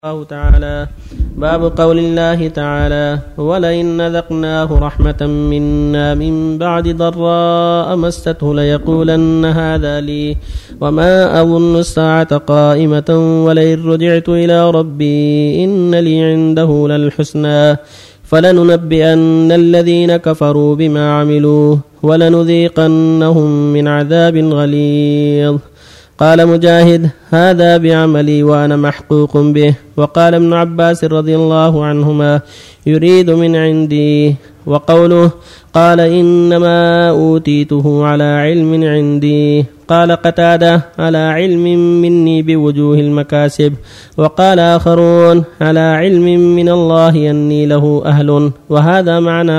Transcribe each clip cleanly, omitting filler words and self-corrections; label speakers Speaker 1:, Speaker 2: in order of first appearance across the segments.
Speaker 1: الله تعالى. باب قول الله تعالى: ولئن أذقناه رحمة منا من بعد ضراء مسته ليقولن هذا لي وما أظن الساعة قائمة ولئن رجعت إلى ربي إن لي عنده للحسنى فلننبئن الذين كفروا بما عملوا ولنذيقنهم من عذاب غليظ. قال مجاهد: هذا بعملي وأنا محقوق به. وقال ابن عباس رضي الله عنهما: يريد من عندي. وقوله: قال إنما أوتيته على علم عندي. قال قتادة: على علم مني بوجوه المكاسب. وقال آخرون: على علم من الله أني له أهل. وهذا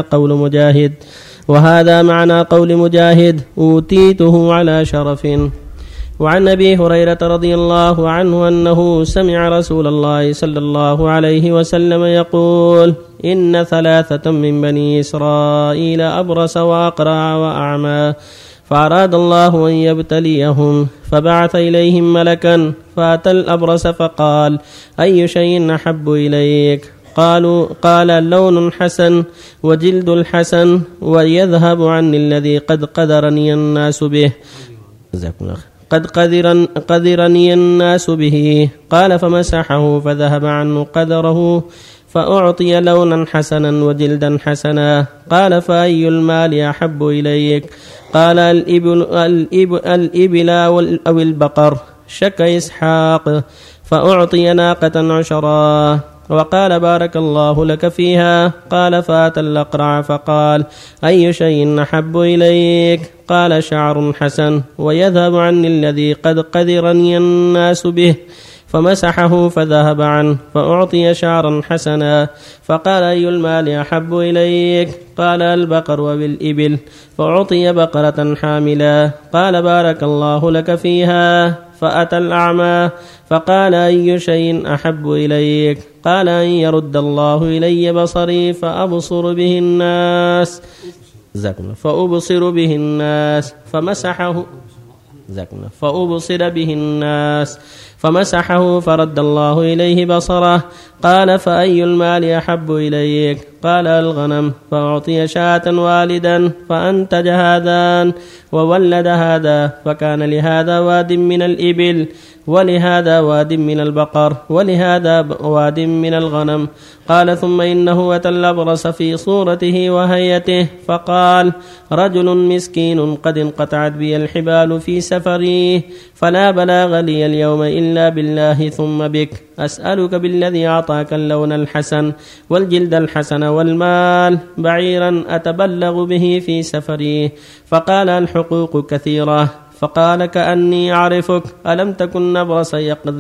Speaker 1: معنى قول مجاهد: أوتيته على شرف. وعن أبي هريرة رضي الله عنه أنه سمع رسول الله صلى الله عليه وسلم يقول: إن ثلاثة من بني إسرائيل أبرص وأقرع وأعمى فأراد الله أن يبتليهم فبعث إليهم ملكا فأتى الأبرص فقال: أي شيء أحب إليك؟ قال: لون حسن وجلد الحسن ويذهب عني الذي قد قدرني الناس به. قدرني الناس به. قال: فمسحه فذهب عنه قدره فأعطي لونا حسنا وجلدا حسنا. قال: فأي المال أحب إليك؟ قال: الإبل أو البقر. شك إسحاق فأعطي ناقة عشرا. وقال: بارك الله لك فيها. قال: فأتى الأقرع فقال: أي شيء أحب إليك؟ قال: شعر حسن ويذهب عني الذي قد قدرني الناس به. فمسحه فذهب عنه فأعطي شعرا حسنا. فقال: أي المال أحب إليك؟ قال: البقر وبالإبل. فأعطي بقرة حاملا. قال: بارك الله لك فيها. فأتى الأعمى فقال: أي شيء أحب إليك؟ قال: أن يرد الله إلي بصري فأبصر به الناس فمسحه فرد الله إليه بصره. قال: فأي المال أحب إليك؟ قال: الغنم. فأعطي شاة والدا فأنتج هذان وولد هذا فكان لهذا واد من الإبل ولهذا واد من البقر ولهذا واد من الغنم. قال: ثم إنه أتى الأبرص في صورته وهيئته فقال: رجل مسكين قد انقطعت بي الحبال في سفري فلا بلاغ لي اليوم إلا بالله ثم بك. أسألك بالذي أعطاك اللون الحسن والجلد الحسن والمال بعيرا أتبلغ به في سفري. فقال: الحقوق كثيرة. فقال: كأني أعرفك. ألم تكن نبرس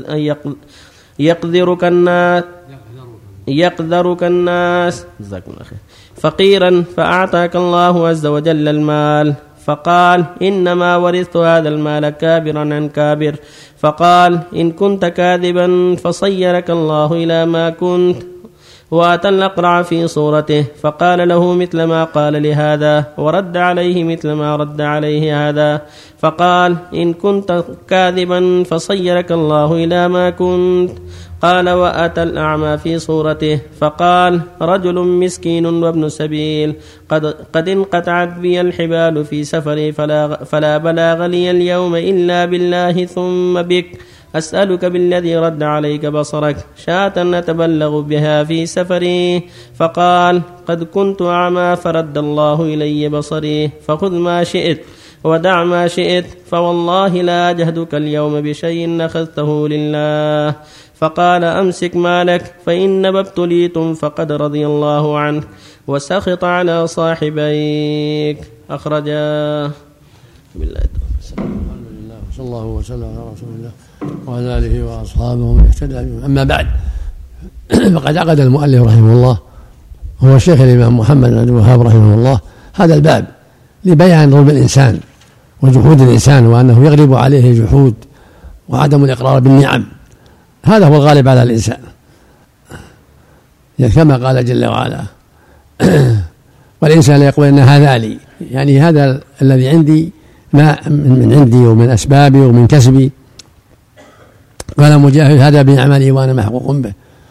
Speaker 1: يقذرك الناس فقيرا فأعطاك الله عز وجل المال. فقال: إنما ورثت هذا المال كابرا عن كابر. فقال: إن كنت كاذبا فصيرك الله إلى ما كنت. وأتى الأقرع في صورته فقال له مثل ما قال لهذا ورد عليه مثل ما رد عليه هذا. فقال: إن كنت كاذبا فصيرك الله إلى ما كنت. قال: وأتى الأعمى في صورته فقال: رجل مسكين وابن سبيل قد انقطعت بي الحبال في سفري فلا بلاغ لي اليوم إلا بالله ثم بك. أسألك بالذي رد عليك بصرك شاة نتبلغ بها في سفري. فقال: قد كنت أعمى فرد الله إلي بصري فخذ ما شئت ودع ما شئت فوالله لا أجهدك اليوم بشيء أخذته لله. فقال: أمسك مالك فإنما ابتليتم فقد رضي الله عنك وسخط على صاحبيك. أخرجاه.
Speaker 2: بالله صلى الله وسلم على رسول الله وعلى آله وأصحابه ومن اهتدى بهم. أما بعد، فقد عقد المؤلف رحمه الله هو الشيخ الإمام محمد بن عبد الوهاب رحمه الله هذا الباب لبيان ظلم الإنسان وجحود الإنسان وأنه يغلب عليه الجحود وعدم الإقرار بالنعم. هذا هو الغالب على الإنسان، كما قال جل وعلا: والإنسان لا يقول إن هذا لي، يعني هذا الذي عندي ما من عندي ومن أسبابي ومن كسبي. قال مجاهد: هذا بعملي وأنا محقوق به.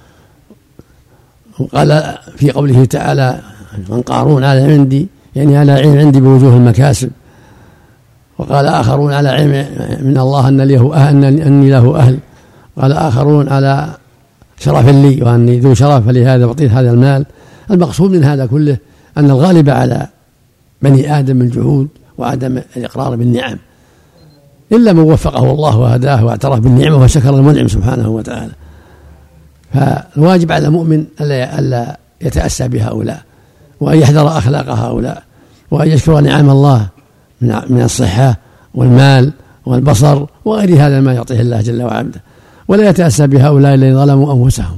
Speaker 2: وقال في قوله تعالى من قارون على عندي، يعني على علم عندي بوجوه المكاسب. وقال آخرون على علم من الله أني له أهل. قال آخرون على شرف لي وأني ذو شرف فلهذا أعطيت هذا المال. المقصود من هذا كله أن الغالب على بني آدم الجحود وعدم الإقرار بالنعم، إلا من وفقه الله وهداه واعترف بالنعمة وشكر المنعم سبحانه وتعالى. فالواجب على المؤمن ألا يتأسى بهؤلاء، وأن يحذر أخلاق هؤلاء، وأن يشكر نعم الله من الصحة والمال والبصر وغير هذا ما يعطيه الله جل وعلا، ولا يتأسى بهؤلاء الذين ظلموا أنفسهم.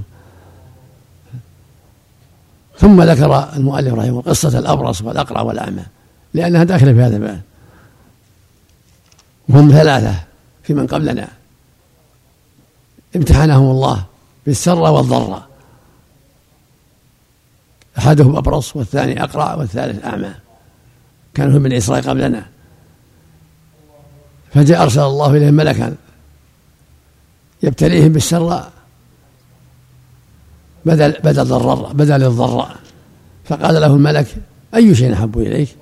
Speaker 2: ثم ذكر المؤلف رحمه الله قصة الأبرص والأقرع والأعمى، لأنها داخلة في هذا الباب. وهم ثلاثة في من قبلنا امتحنهم الله بالسر والضراء، أحدهم أبرص والثاني أقرع والثالث أعمى، كانوا من إسرائيل قبلنا. فجاء أرسل الله إليهم ملكا يبتليهم بالسراء بدل الضراء. فقال له الملك أي شيء أحب إليك؟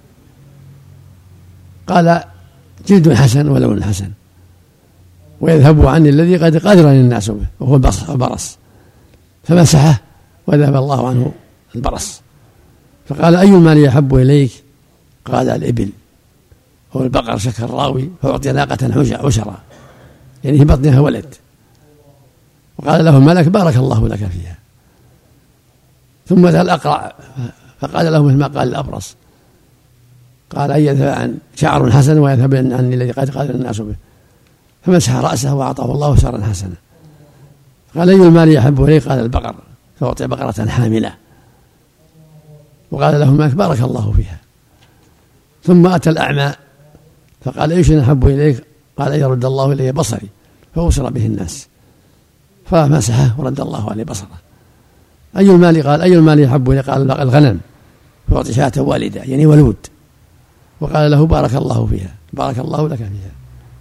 Speaker 2: قال جلد حسن ولون حسن ويذهب عني الذي قد قدرني الناس به وهو البرص. فمسحه وذهب الله عنه البرص. فقال أي المال يحب إليك؟ قال الإبل هو البقر. شك الراوي فأعطي ناقة عشرة، يعني في بطنها ولد. وقال له الملك بارك الله لك فيها. ثم ذا الأقرع فقال له مثل ما قال الأبرص، قال أن يذهب عن شعر حسن ويذهب عني الذي قد قدر الناس به. فمسح رأسه وأعطاه الله شعرا حسنا. قال أي المال يحب إليك؟ قال البقر، فأعطي بقرة حاملة. وقال له الملك بارك الله فيها. ثم أتى الأعمى فقال أي شيء أحب إليك؟ قال أن يرد الله إلي بصري فأبصر به الناس. فمسحه ورد الله عليه بصره. أي المال؟ قال أي المال يحب إليك؟ قال الغنم، فأعطي شاة والدة يعني ولود. وقال له بارك الله فيها، بارك الله لك فيها.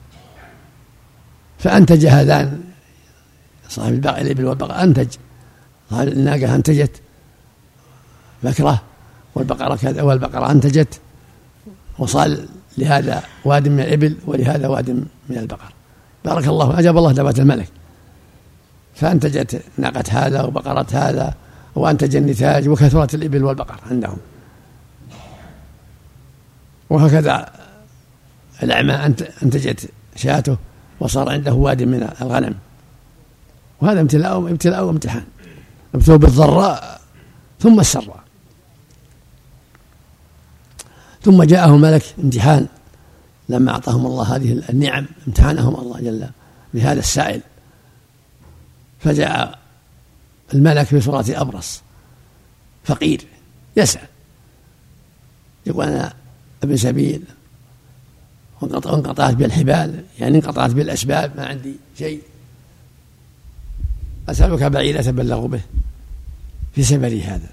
Speaker 2: فأنتج هذان صاحب الإبل والبقرة، أنتج صاحب الناقة أنتجت بكرة والبقرة كذا، والبقرة أنتجت، وصال لهذا واد من الإبل ولهذا واد من البقر. بارك الله، أجاب الله دعوة الملك، فأنتجت ناقة هذا وبقرة هذا وأنتج النتاج، وكثرت الإبل والبقر عندهم. وهكذا الأعمى أنتجت شاته وصار عنده واد من الغنم. وهذا ابتلاء وامتحان، ابتلوا بالضراء ثم السراء. ثم جاءه الملك امتحان لما أعطاهم الله هذه النعم، امتحانهم الله جل بهذا السائل. فجاء الملك في صورة أبرص فقير يسأل، يقول أنا ابن سبيل وانقطعت بالحبال، يعني انقطعت بالأسباب، ما عندي شيء، أسألك بعيد أتبلغ به في سفري هذا.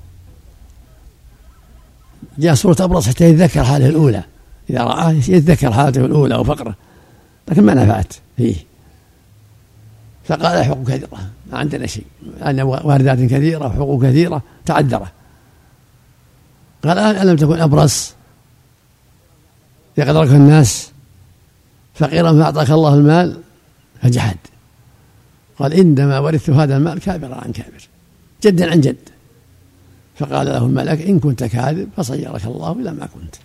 Speaker 2: جاء صورة أبرص حتى يتذكر حاله الأولى، إذا رآه يتذكر حالته الأولى وفقره، لكن ما نفعت فيه. فقال حقوق كثيرة، ما عندنا شيء، عندنا واردات كثيرة وحقوق كثيرة تعذره. قال ألم تكن أبرص يقدرك الناس فقيرا فأعطاك الله المال فجحد. قال إنما ورثت هذا المال كابرا عن كابر، جدا عن جد. فقال له الملك إن كنت كاذب فصيرك الله إلى ما كنت.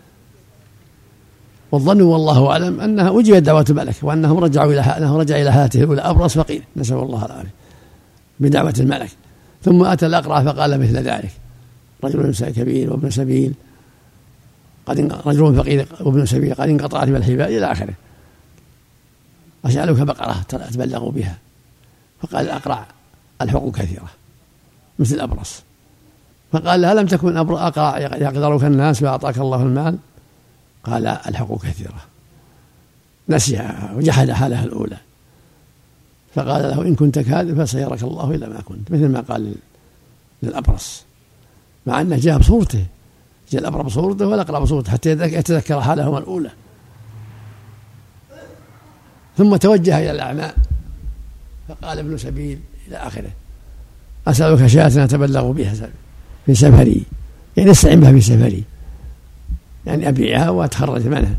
Speaker 2: والظن والله أعلم أنها أجيبت دعوة الملك، وأنه رجع إلى حالته الأولى أبرص فقير، نسأل الله العافية، بدعوة الملك. ثم أتى الأقرع فقال مثل ذلك، رجل كبير وابن سبيل رجل فقير وابن سبيل قد انقطعت بالحبال إلى آخره. أسألك بقرة أتبلغ بها. فقال الأقرع الحقوق كثيرة مثل الأبرص. فقال ألم تكن أقرع يقدرك الناس وأعطاك الله المال؟ قال الحقوق كثيرة، نسيها وجحد حالها الأولى. فقال له إن كنت كاذب فسيرك الله إلى ما كنت، مثل ما قال للأبرص، مع أنه جاء بصورته، جاء الأبرص بصورته والأقرع بصورته حتى يتذكر حالهما الأولى. ثم توجه إلى الأعمى فقال ابن سبيل إلى آخره. أسألك شاة أتبلغ بها في سفري، يعني استعين بها في سفري، يعني أبيعها وأتخرج منها.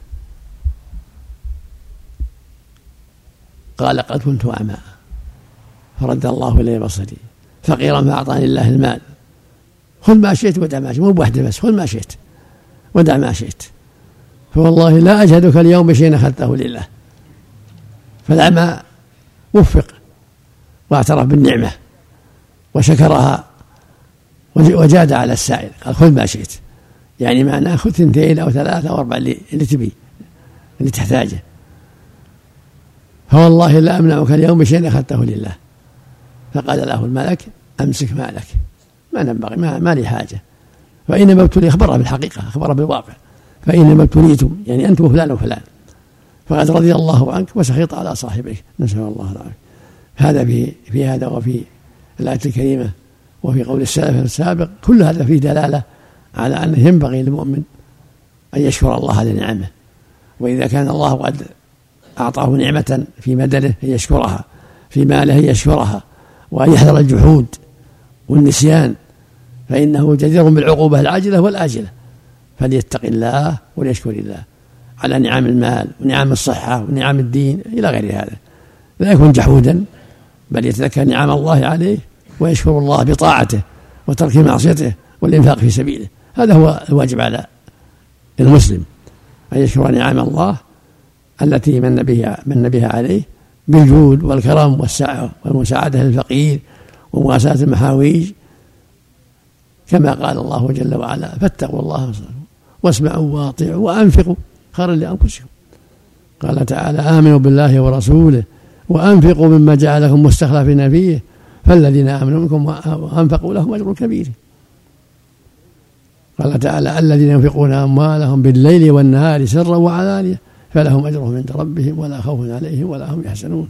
Speaker 2: قال قد كنت أعمى فرد الله إلي بصري، فقيرا فأعطاني الله المال، خذ ما شئت ودع ما شئت، مو بوحدة بس، خذ ما شئت ودع ما شئت، فوالله لا أجهدك اليوم بشيء أخذته لله. فالأعمى وفق واعترف بالنعمة وشكرها وجاد على السائل، قال خذ ما شئت، يعني معناه خذ 2 أو 3 أو 4 اللي تبي اللي تحتاجه، فوالله لا أمنعك اليوم بشيء أخذته لله. فقال له الملك أمسك مالك، ما نبغي، ما لي حاجة، فإنما ابتلي، أخبره بالحقيقة، أخبره بالواقع، فإنما ابتليتم يعني أنت وفلان وفلان، فقد رضي الله عنك وسخط على صاحبك، نسأل الله العافية. هذا في هذا وفي الآية الكريمة وفي قول السلف السابق، كل هذا فيه دلالة على أنه ينبغي للمؤمن أن يشكر الله على نعمه، وإذا كان الله قد أعطاه نعمة في بدنه يشكرها، في ماله يشكرها، وأن يحذر الجحود والنسيان، فإنه جدير بالعقوبة العاجلة والآجلة، فليتق الله وليشكر الله على نعم المال ونعم الصحة ونعم الدين إلى غير هذا، لا يكون جحودا، بل يتذكر نعم الله عليه ويشكر الله بطاعته وترك معصيته والإنفاق في سبيله. هذا هو الواجب على المسلم، أن يشكر نعم الله التي من بها عليه بالجود والكرم والسعة والمساعدة للفقير ومواساة المحاويج، كما قال الله جل وعلا فاتقوا الله واسمعوا واطيعوا وأنفقوا خيرا لأنفسكم. قال تعالى آمنوا بالله ورسوله وأنفقوا مما جعلكم مستخلفين فيه فالذين آمنوا منكم وأنفقوا لهم أجر كبير. قال تعالى الذين ينفقون أموالهم بالليل والنهار سرا وعلانية فلهم أجرهم عند ربهم ولا خوف عليهم ولا هم يحزنون.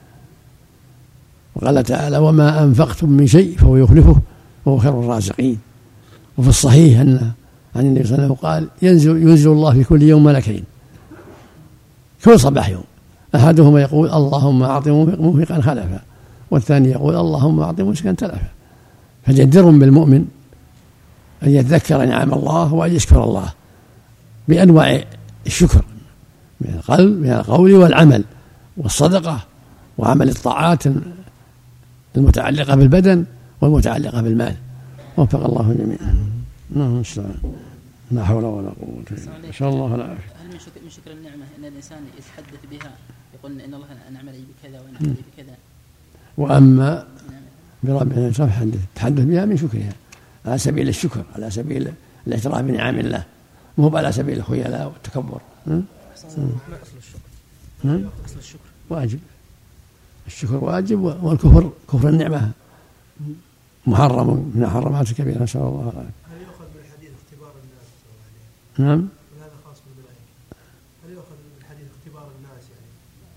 Speaker 2: وقال تعالى وما أنفقتم من شيء فهو يخلفه وهو خير الرازقين. وفي الصحيح أن عن النبي صلى الله عليه وسلم قال ينزل الله في كل يوم ملكين كل صباح يوم، أحدهما يقول اللهم أعط منفقا خلفا، والثاني يقول اللهم أعط ممسكا تلفا. فجدير بالمؤمن أن يتذكر نعم الله وأن يشكر الله بأنواع الشكر من القلب من القول والعمل والصدقة وعمل الطاعات المتعلقة بالبدن والمتعلقة بالمال. وفق الله جميعا. نعم لا حول ولا قوة إلا بالله. إن شاء الله العافية.
Speaker 3: هل من شكر النعمة أن الإنسان يتحدث بها يقول إن الله أنعم علي بكذا وأنعم علي بكذا؟
Speaker 2: وأما بربنا تحدث بها من شكرها على سبيل الشكر، على سبيل الاعتراف بنعم الله، مو على سبيل الخيلاء والتكبر.
Speaker 3: ما أصل الشكر؟ أصل الشكر
Speaker 2: واجب، الشكر واجب، والكفر كفر النعمة محرم من محرمات كبيرة. نسأل الله العافية.
Speaker 4: هل يؤخذ بالحديث اختبار الناس؟
Speaker 2: نعم.
Speaker 4: وهذا خاص بالملائكة. هل يؤخذ بالحديث اختبار الناس يعني؟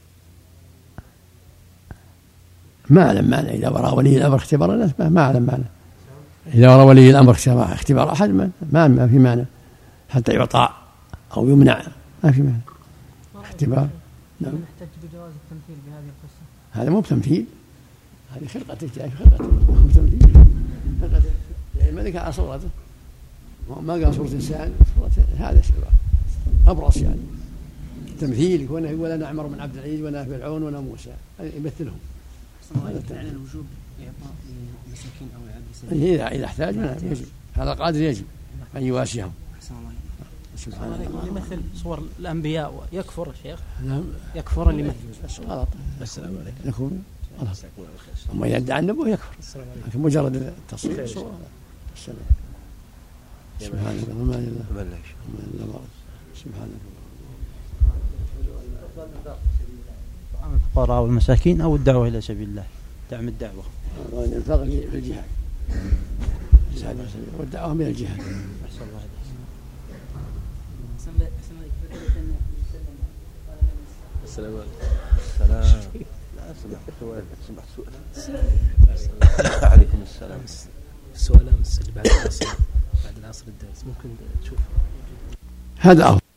Speaker 2: ما أعلم معنى إذا ورى ولي الأمر اختبار الناس، ما أعلم معنى. إذا ورى ولي الأمر اختبار أحد ما في معنى حتى يعطى أو يمنع، ما في معنى اختبار. نعم.
Speaker 3: نحتاج بجواز التمثيل بهذه القصة.
Speaker 2: هذا مو بتمثيل، هذه خلقته جاي خلقته مو بتمثيل، خلقته يعني الملك على صورته ما قال صورة إنسان، صورة هذا شباب أبرص يعني. تمثيل يكون يقول أنا عمر بن عبد العزيز وأنا فرعون وأنا موسى، يمثلهم.
Speaker 3: هذا على الوجوب إعطاء المساكين أو العبد
Speaker 2: إذا احتاج يجب، هذا القادر يجب أن يواسيهم.
Speaker 3: سبحان الله. يمثل صور الأنبياء يكفر يا شيخ؟
Speaker 2: نعم
Speaker 3: يكفر اللي
Speaker 2: بس غلط. السلام عليكم. يكون غلط. أما يدعي النبوة يكفر، لكن مجرد التصوير صورة. السلام. سبحانك اللهم لا إله إلا الله. سبحانك.
Speaker 5: طعام الفقراء والمساكين أو الدعوة إلى سبيل الله، دعم الدعوة.
Speaker 2: الإنفاق في الجهاد والدعوة من الجهاد.
Speaker 5: أحسن الله عليك.
Speaker 6: السلام عليكم. سمحت سؤال. عليكم السلام.
Speaker 4: السؤال أمس بعد العصر الدرس ممكن تشوف
Speaker 2: هذا أفضل.